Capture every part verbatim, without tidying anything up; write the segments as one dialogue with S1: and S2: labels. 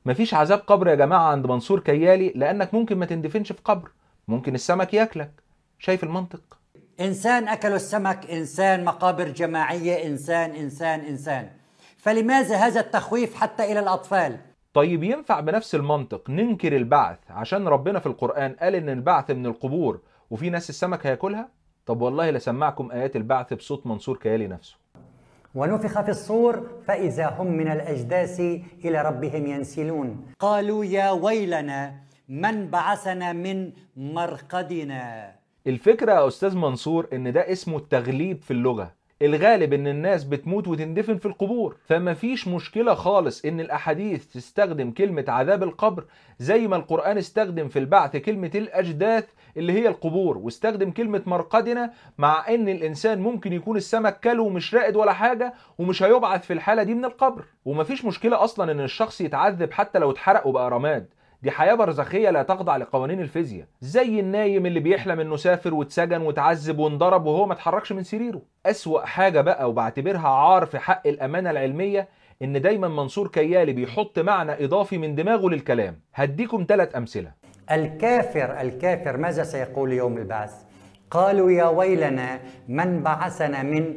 S1: مفيش عذاب قبر يا جماعة عند منصور كيالي، لأنك ممكن ما تندفنش في قبر، ممكن السمك ياكلك. شايف المنطق؟
S2: إنسان أكلوا السمك، إنسان مقابر جماعية، إنسان إنسان إنسان. فلماذا هذا التخويف حتى إلى الأطفال؟
S1: طيب ينفع بنفس المنطق ننكر البعث عشان ربنا في القرآن قال إن البعث من القبور وفي ناس السمك هياكلها؟ طب والله لسمعكم آيات البعث بصوت منصور كيالي نفسه.
S2: ونفخ في الصور فإذا هم من الأجداث إلى ربهم ينسلون، قالوا يا ويلنا من بعثنا من مرقدنا.
S1: الفكرة يا أستاذ منصور إن ده اسمه التغليب في اللغة. الغالب إن الناس بتموت وتندفن في القبور، فما فيش مشكلة خالص إن الأحاديث تستخدم كلمة عذاب القبر زي ما القرآن استخدم في البعث كلمة الأجداث اللي هي القبور، واستخدم كلمة مرقدنا، مع إن الإنسان ممكن يكون السمك كله ومش راقد ولا حاجة ومش هيبعث في الحالة دي من القبر. ومفيش مشكلة أصلا إن الشخص يتعذب حتى لو اتحرق وبقى رماد، دي حياة برزخية لا تخضع لقوانين الفيزياء، زي النايم اللي بيحلم انه سافر واتسجن واتعذب وانضرب وهو ما اتحركش من سريره. أسوأ حاجة بقى وبعتبرها عار في حق الأمانة العلمية ان دايما منصور كيالي بيحط معنى إضافي من دماغه للكلام. هديكم ثلاث أمثلة.
S2: الكافر الكافر ماذا سيقول يوم البعث؟ قالوا يا ويلنا من بعثنا من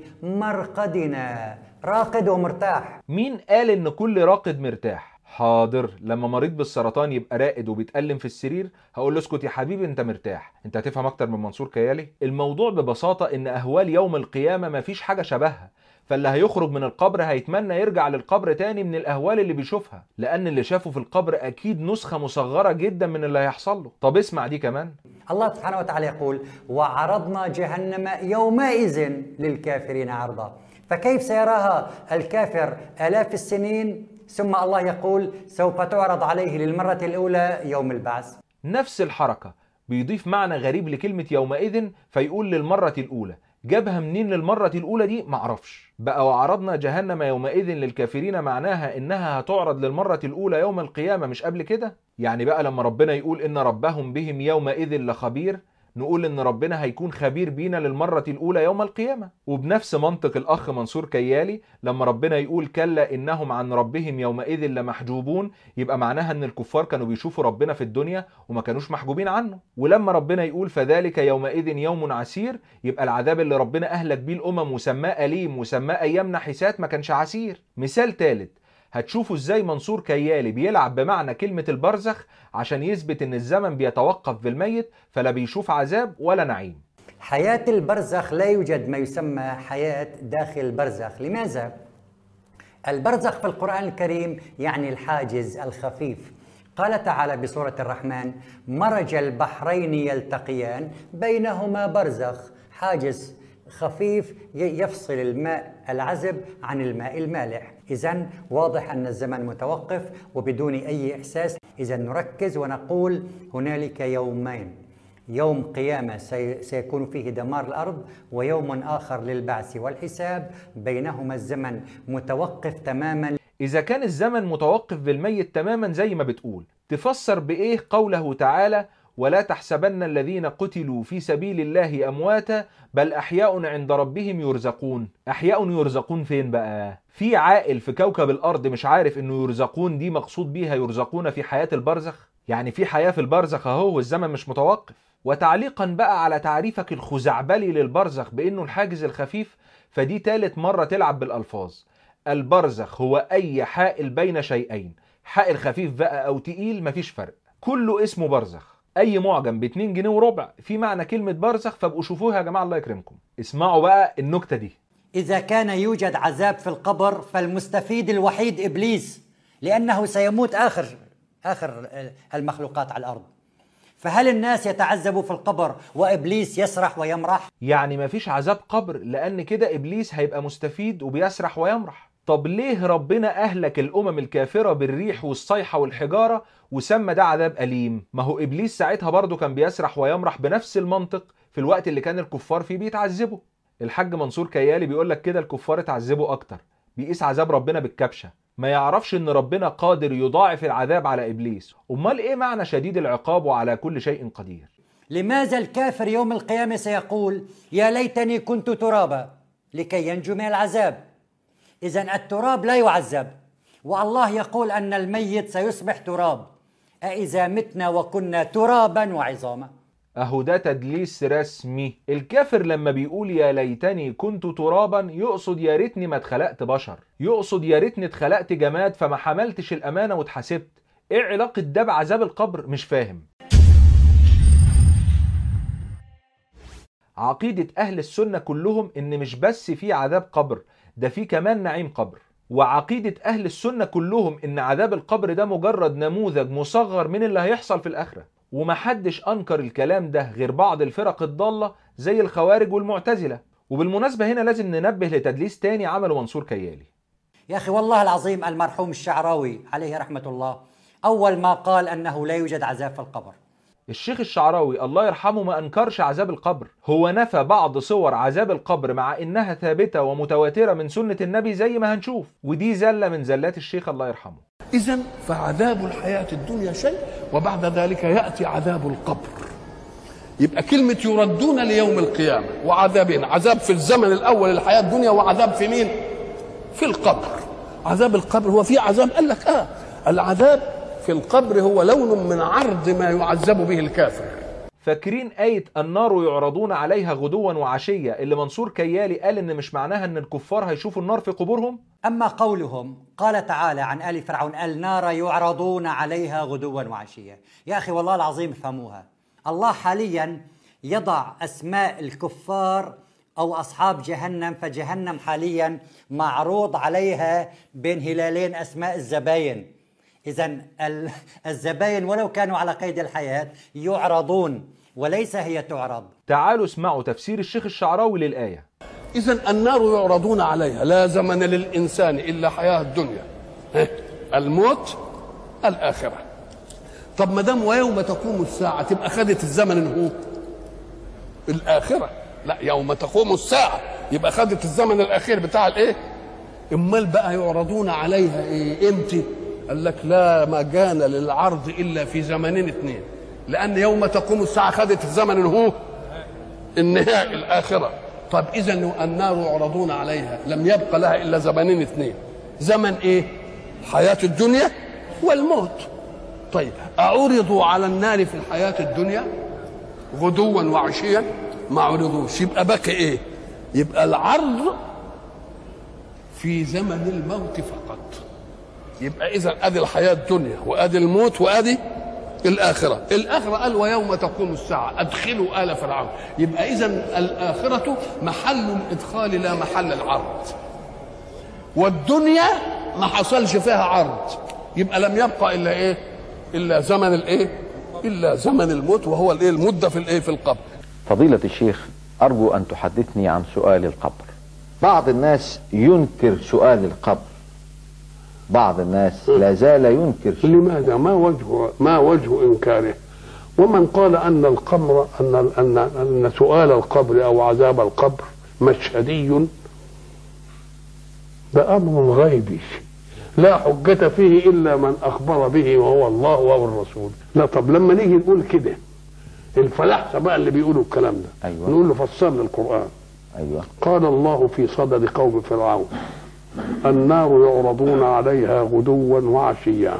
S2: مرقدنا، راقد ومرتاح.
S1: مين قال ان كل راقد مرتاح؟ حاضر، لما مريض بالسرطان يبقى راقد وبيتألم في السرير هقول له اسكت يا حبيبي انت مرتاح. انت هتفهم اكتر من منصور كيالي؟ الموضوع ببساطة ان اهوال يوم القيامة مفيش حاجة شبهها، فاللي هيخرج من القبر هيتمنى يرجع للقبر تاني من الاهوال اللي بيشوفها، لان اللي شافه في القبر اكيد نسخة مصغرة جدا من اللي هيحصل له. طب اسمع دي كمان.
S2: الله سبحانه وتعالى يقول وعرضنا جهنم يومئذ للكافرين عرضا. فكيف سيراها الكافر آلاف السنين ثم الله يقول سوف تعرض عليه للمرة الأولى يوم البعث؟
S1: نفس الحركة، بيضيف معنى غريب لكلمة يومئذ فيقول للمرة الأولى. جابها منين للمرة الأولى دي؟ معرفش. بقى وعرضنا جهنم يومئذ للكافرين معناها إنها هتعرض للمرة الأولى يوم القيامة مش قبل كده؟ يعني بقى لما ربنا يقول إن ربهم بهم يومئذ لخبير، نقول إن ربنا هيكون خبير بينا للمرة الأولى يوم القيامة. وبنفس منطق الأخ منصور كيالي لما ربنا يقول كلا إنهم عن ربهم يومئذ لمحجوبون، يبقى معناها إن الكفار كانوا بيشوفوا ربنا في الدنيا وما كانوش محجوبين عنه. ولما ربنا يقول فذلك يومئذ يوم عسير، يبقى العذاب اللي ربنا أهلك بيه الأمم وسماه أليم وسماه أيام نحسات ما كانش عسير. مثال ثالث، هتشوفوا ازاي منصور كيالي بيلعب بمعنى كلمة البرزخ عشان يثبت ان الزمن بيتوقف بالميت فلا بيشوف عذاب ولا نعيم.
S2: حياة البرزخ لا يوجد ما يسمى حياة داخل البرزخ. لماذا؟ البرزخ في القرآن الكريم يعني الحاجز الخفيف. قال تعالى بسورة الرحمن مرج البحرين يلتقيان بينهما برزخ، حاجز خفيف يفصل الماء العذب عن الماء المالح. إذن واضح أن الزمن متوقف وبدون أي إحساس. إذن نركز ونقول هنالك يومين، يوم قيامة سيكون فيه دمار الأرض، ويوم آخر للبعث والحساب، بينهما الزمن متوقف تماما.
S1: إذا كان الزمن متوقف بالميت تماما زي ما بتقول، تفسر بإيه قوله تعالى ولا تحسبن الذين قتلوا في سبيل الله أمواتا بل أحياء عند ربهم يرزقون؟ أحياء يرزقون فين بقى؟ في عاقل في كوكب الأرض مش عارف إنه يرزقون دي مقصود بيها يرزقون في حياة البرزخ؟ يعني في حياة في البرزخ أهو والزمن مش متوقف. وتعليقا بقى على تعريفك الخزعبلي للبرزخ بإنه الحاجز الخفيف، فدي تالت مرة تلعب بالألفاظ. البرزخ هو أي حائل بين شيئين، حائل خفيف بقى أو تقيل مفيش فرق، كله اسمه برزخ. اي معجم باتنين جنيه وربع في معنى كلمة برزخ، فابقوا شوفوها يا جماعة الله يكرمكم. اسمعوا بقى النكتة دي.
S2: إذا كان يوجد عذاب في القبر فالمستفيد الوحيد إبليس، لأنه سيموت آخر آخر المخلوقات على الأرض. فهل الناس يتعذبوا في القبر وإبليس يسرح ويمرح؟
S1: يعني مفيش عذاب قبر لأن كده إبليس هيبقى مستفيد وبيسرح ويمرح. طب ليه ربنا أهلك الأمم الكافرة بالريح والصيحة والحجارة وسمى ده عذاب أليم؟ ما هو إبليس ساعتها برضه كان بيسرح ويمرح بنفس المنطق في الوقت اللي كان الكفار فيه بيتعذبوا. الحاج منصور كيالي بيقولك كده الكفار اتعذبوا أكتر، بيقيس عذاب ربنا بالكبشة، ما يعرفش إن ربنا قادر يضاعف العذاب على إبليس. أمال إيه معنى شديد العقاب وعلى كل شيء قدير؟
S2: لماذا الكافر يوم القيامة سيقول يا ليتني كنت ترابا لكي ينجو من العذاب؟ إذن التراب لا يعذب، والله يقول أن الميت سيصبح تراب، أإذا متنا وكنا ترابا وعظاما.
S1: اهو ده تدليس رسمي. الكافر لما بيقول يا ليتني كنت ترابا يقصد يا ريتني ما اتخلقت بشر، يقصد يا ريتني اتخلقت جماد فما حملتش الامانه واتحاسبت. ايه علاقه ده بعذاب القبر؟ مش فاهم. عقيده اهل السنه كلهم ان مش بس في عذاب قبر، ده في كمان نعيم قبر. وعقيده اهل السنه كلهم ان عذاب القبر ده مجرد نموذج مصغر من اللي هيحصل في الاخره. ومحدش انكر الكلام ده غير بعض الفرق الضالة زي الخوارج والمعتزلة. وبالمناسبة هنا لازم ننبه لتدليس تاني عمله منصور كيالي.
S2: يا أخي والله العظيم المرحوم الشعراوي عليه رحمة الله أول ما قال أنه لا يوجد عذاب في القبر.
S1: الشيخ الشعراوي الله يرحمه ما أنكرش عذاب القبر، هو نفى بعض صور عذاب القبر مع إنها ثابتة ومتواترة من سنة النبي زي ما هنشوف، ودي زلة من زلات الشيخ الله يرحمه.
S3: إذن فعذاب الحياة الدنيا شيء، وبعد ذلك يأتي عذاب القبر. يبقى كلمة يردون ليوم القيامة وعذابين، عذاب في الزمن الأول الحياة الدنيا، وعذاب في مين؟ في القبر. عذاب القبر هو في عذاب، قال لك آه العذاب في القبر هو لون من عرض ما يعذب به الكافر.
S1: فاكرين آية النار يعرضون عليها غدوا وعشية اللي منصور كيالي قال إن مش معناها إن الكفار هيشوفوا النار في قبورهم؟
S2: أما قولهم قال تعالى عن آل فرعون النار يعرضون عليها غدوا وعشية، يا أخي والله العظيم افهموها. الله حاليا يضع أسماء الكفار أو أصحاب جهنم، فجهنم حاليا معروض عليها بين هلالين أسماء الزباين. إذن الزباين ولو كانوا على قيد الحياة يعرضون وليس هي تعرض.
S1: تعالوا اسمعوا تفسير الشيخ الشعراوي للآية.
S3: إذن النار يعرضون عليها، لا زمن للإنسان إلا حياة الدنيا، الموت الآخرة. طب ما دام ويوم تقوم الساعة تبقى خدت الزمن هو الآخرة، لا يوم تقوم الساعة يبقى خدت الزمن الأخير بتاع الإيه؟ امال بقى يعرضون عليها إيه؟ إمتى؟ قال لك لا مجال للعرض الا في زمنين اثنين، لان يوم تقوم الساعه خدت الزمن هو النهايه الاخره. طب اذا النار يعرضون عليها لم يبق لها الا زمنين اثنين، زمن ايه؟ حياه الدنيا والموت. طيب اعرضوا على النار في الحياه الدنيا غدوا وعشيا؟ ما عرضوش، يبقى بقى ايه؟ يبقى العرض في زمن الموت فقط. يبقى اذا ادي الحياه الدنيا وادي الموت وادي الاخره. الاخره قال ويوم تقوم الساعه ادخلوا ال فرعون، يبقى اذا الاخره محل الادخال لا محل العرض. والدنيا ما حصلش فيها عرض، يبقى لم يبقى الا ايه؟ الا زمن الايه؟ الا زمن الموت، وهو الايه؟ المده في الايه؟ في القبر.
S4: فضيله الشيخ ارجو ان تحدثني عن سؤال القبر. بعض الناس ينكر سؤال القبر، بعض الناس لا زال ينكر.
S3: لماذا؟ ما وجه ما وجه انكاره؟ ومن قال ان القبر ان ان ان سؤال القبر او عذاب القبر مشهدي، ده امر غيبي لا حجة فيه الا من اخبر به وهو الله او الرسول. لا طب لما نيجي نقول كده الفلاحه بقى اللي بيقولوا الكلام ده،
S4: أيوة.
S3: نقول له فسر لي القرآن.
S4: ايوه.
S3: قال الله في صدد قوم فرعون النار يعرضون عليها غدوا وعشيا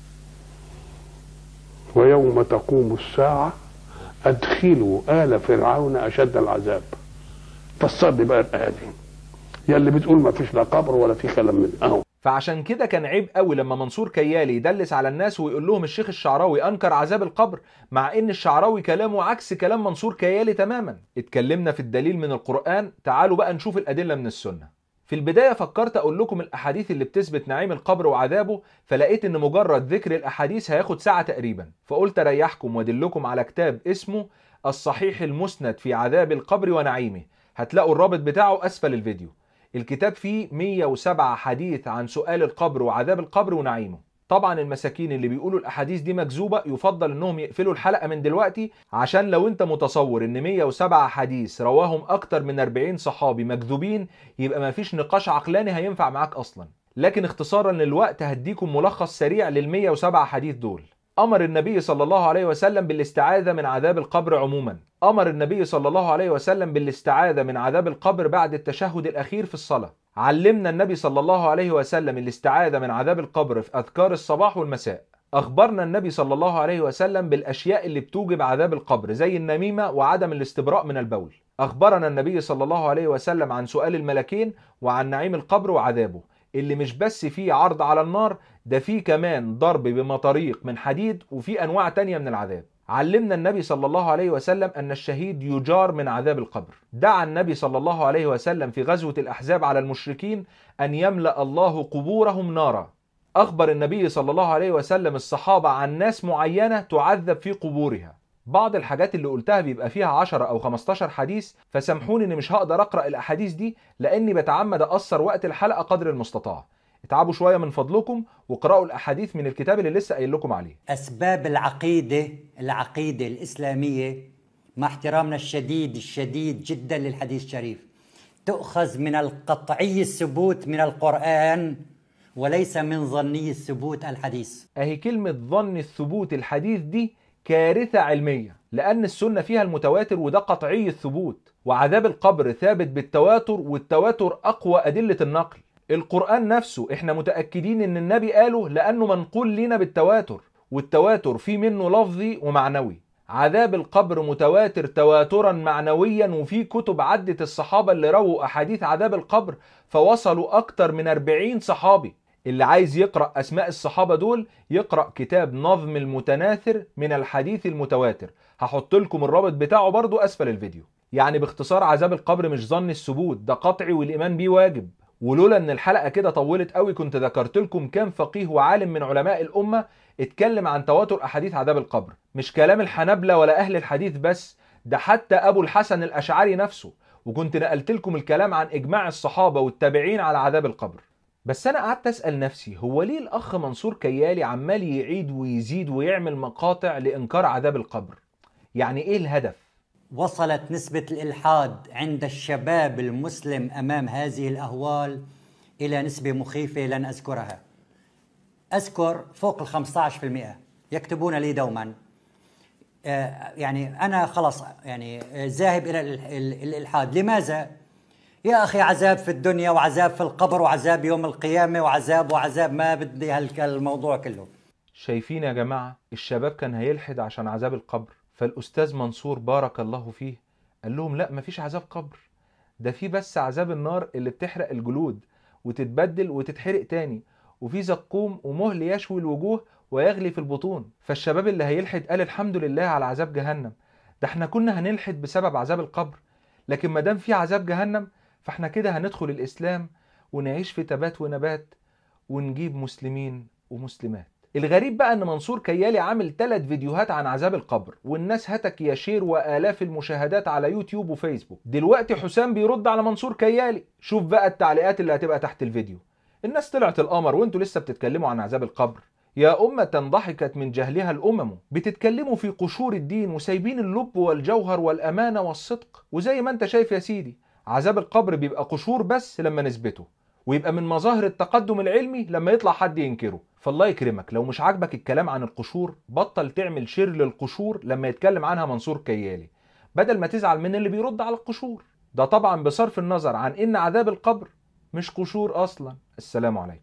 S3: ويوم تقوم الساعة أدخلوا آل فرعون أشد العذاب. فسر لي بقى الآية دي يا اللي بتقول ما فيش لا قبر ولا في كلام من أهو.
S1: فعشان كده كان عيب قوي لما منصور كيالي يدلس على الناس ويقول لهم الشيخ الشعراوي انكر عذاب القبر، مع ان الشعراوي كلامه عكس كلام منصور كيالي تماما. اتكلمنا في الدليل من القرآن، تعالوا بقى نشوف الأدلة من السنة. في البداية فكرت أقول لكم الأحاديث اللي بتثبت نعيم القبر وعذابه، فلقيت إن مجرد ذكر الأحاديث هياخد ساعة تقريبا، فقلت أريحكم وأدلكم على كتاب اسمه الصحيح المسند في عذاب القبر ونعيمه، هتلاقوا الرابط بتاعه أسفل الفيديو. الكتاب فيه مية وسبعة حديث عن سؤال القبر وعذاب القبر ونعيمه. طبعا المساكين اللي بيقولوا الأحاديث دي مكذوبة يفضل إنهم يقفلوا الحلقة من دلوقتي، عشان لو أنت متصور إن مية وسبعة حديث رواهم أكتر من أربعين صحابي مكذوبين، يبقى مفيش نقاش عقلاني هينفع معاك أصلا. لكن اختصارا للوقت هديكم ملخص سريع لل مية وسبعة حديث دول. أمر النبي صلى الله عليه وسلم بالاستعاذة من عذاب القبر عموما. أمر النبي صلى الله عليه وسلم بالاستعاذة من عذاب القبر بعد التشهد الأخير في الصلاة. علمنا النبي صلى الله عليه وسلم الاستعاذة من عذاب القبر في أذكار الصباح والمساء. أخبرنا النبي صلى الله عليه وسلم بالأشياء اللي بتوجب عذاب القبر زي النميمة وعدم الاستبراء من البول. أخبرنا النبي صلى الله عليه وسلم عن سؤال الملكين وعن نعيم القبر وعذابه، اللي مش بس فيه عرض على النار، ده فيه كمان ضرب بمطاريق من حديد وفيه أنواع تانية من العذاب. علمنا النبي صلى الله عليه وسلم أن الشهيد يجار من عذاب القبر. دعا النبي صلى الله عليه وسلم في غزوة الأحزاب على المشركين أن يملأ الله قبورهم نارا. أخبر النبي صلى الله عليه وسلم الصحابة عن ناس معينة تعذب في قبورها. بعض الحاجات اللي قلتها بيبقى فيها عشرة أو خمستاشر حديث، فسامحوني إني مش هقدر أقرأ الأحاديث دي لأني بتعمد أقصر وقت الحلقة قدر المستطاع. اتعبوا شوية من فضلكم وقرأوا الأحاديث من الكتاب اللي لسه قايل لكم عليه.
S2: أسباب العقيدة العقيدة الإسلامية مع احترامنا الشديد الشديد جدا للحديث الشريف تؤخذ من القطعي الثبوت من القرآن وليس من ظني الثبوت الحديث.
S1: أهي كلمة ظن الثبوت الحديث دي كارثة علمية، لأن السنة فيها المتواتر وده قطعي الثبوت، وعذاب القبر ثابت بالتواتر والتواتر أقوى أدلة النقل. القرآن نفسه احنا متأكدين ان النبي قاله لأنه منقول لنا بالتواتر، والتواتر فيه منه لفظي ومعنوي. عذاب القبر متواتر تواترا معنويا، وفي كتب عدت الصحابة اللي رووا أحاديث عذاب القبر فوصلوا أكتر من أربعين صحابي. اللي عايز يقرأ أسماء الصحابة دول يقرأ كتاب نظم المتناثر من الحديث المتواتر، هحط لكم الرابط بتاعه برضو أسفل الفيديو. يعني باختصار عذاب القبر مش ظن الثبوت، ده قطعي والإيمان بيه واجب. ولولا ان الحلقة كده طولت قوي كنت ذكرت لكم كام فقيه وعالم من علماء الأمة اتكلم عن تواتر أحاديث عذاب القبر. مش كلام الحنابلة ولا أهل الحديث بس، ده حتى أبو الحسن الأشعري نفسه، وكنت نقلت لكم الكلام عن إجماع الصحابة والتابعين على عذاب القبر. بس أنا قعدت أسأل نفسي، هو ليه الأخ منصور كيالي عمال يعيد ويزيد ويعمل مقاطع لإنكار عذاب القبر؟ يعني إيه الهدف؟
S2: وصلت نسبة الإلحاد عند الشباب المسلم أمام هذه الأهوال إلى نسبة مخيفة لن أذكرها. أذكر فوق ال خمسة عشر بالمئة يكتبون لي دوما آه يعني أنا خلص يعني ذاهب إلى الإلحاد. لماذا؟ يا أخي عذاب في الدنيا وعذاب في القبر وعذاب يوم القيامة وعذاب وعذاب، ما بدي هالموضوع كله.
S1: شايفين يا جماعة الشباب كان هيلحد عشان عذاب القبر، فالأستاذ منصور بارك الله فيه قال لهم لا مفيش عذاب قبر، ده في بس عذاب النار اللي بتحرق الجلود وتتبدل وتتحرق تاني، وفي زقوم ومهل يشوي الوجوه ويغلي في البطون. فالشباب اللي هيلحد قال الحمد لله على عذاب جهنم، ده احنا كنا هنلحد بسبب عذاب القبر، لكن ما دام في عذاب جهنم فاحنا كده هندخل الإسلام ونعيش في تبات ونبات ونجيب مسلمين ومسلمات. الغريب بقى ان منصور كيالي عامل ثلاث فيديوهات عن عذاب القبر والناس هتك يا شير والاف المشاهدات على يوتيوب وفيسبوك. دلوقتي حسام بيرد على منصور كيالي، شوف بقى التعليقات اللي هتبقى تحت الفيديو. الناس طلعت القمر وانتوا لسه بتتكلموا عن عذاب القبر. يا أمة ضحكت من جهلها الأمم، بتتكلموا في قشور الدين وسايبين اللب والجوهر والأمانة والصدق. وزي ما انت شايف يا سيدي عذاب القبر بيبقى قشور بس لما نثبته، ويبقى من مظاهر التقدم العلمي لما يطلع حد ينكره. فالله يكرمك لو مش عاجبك الكلام عن القشور بطل تعمل شير للقشور لما يتكلم عنها منصور كيالي، بدل ما تزعل من اللي بيرد على القشور. ده طبعا بصرف النظر عن ان عذاب القبر مش قشور اصلا. السلام عليكم.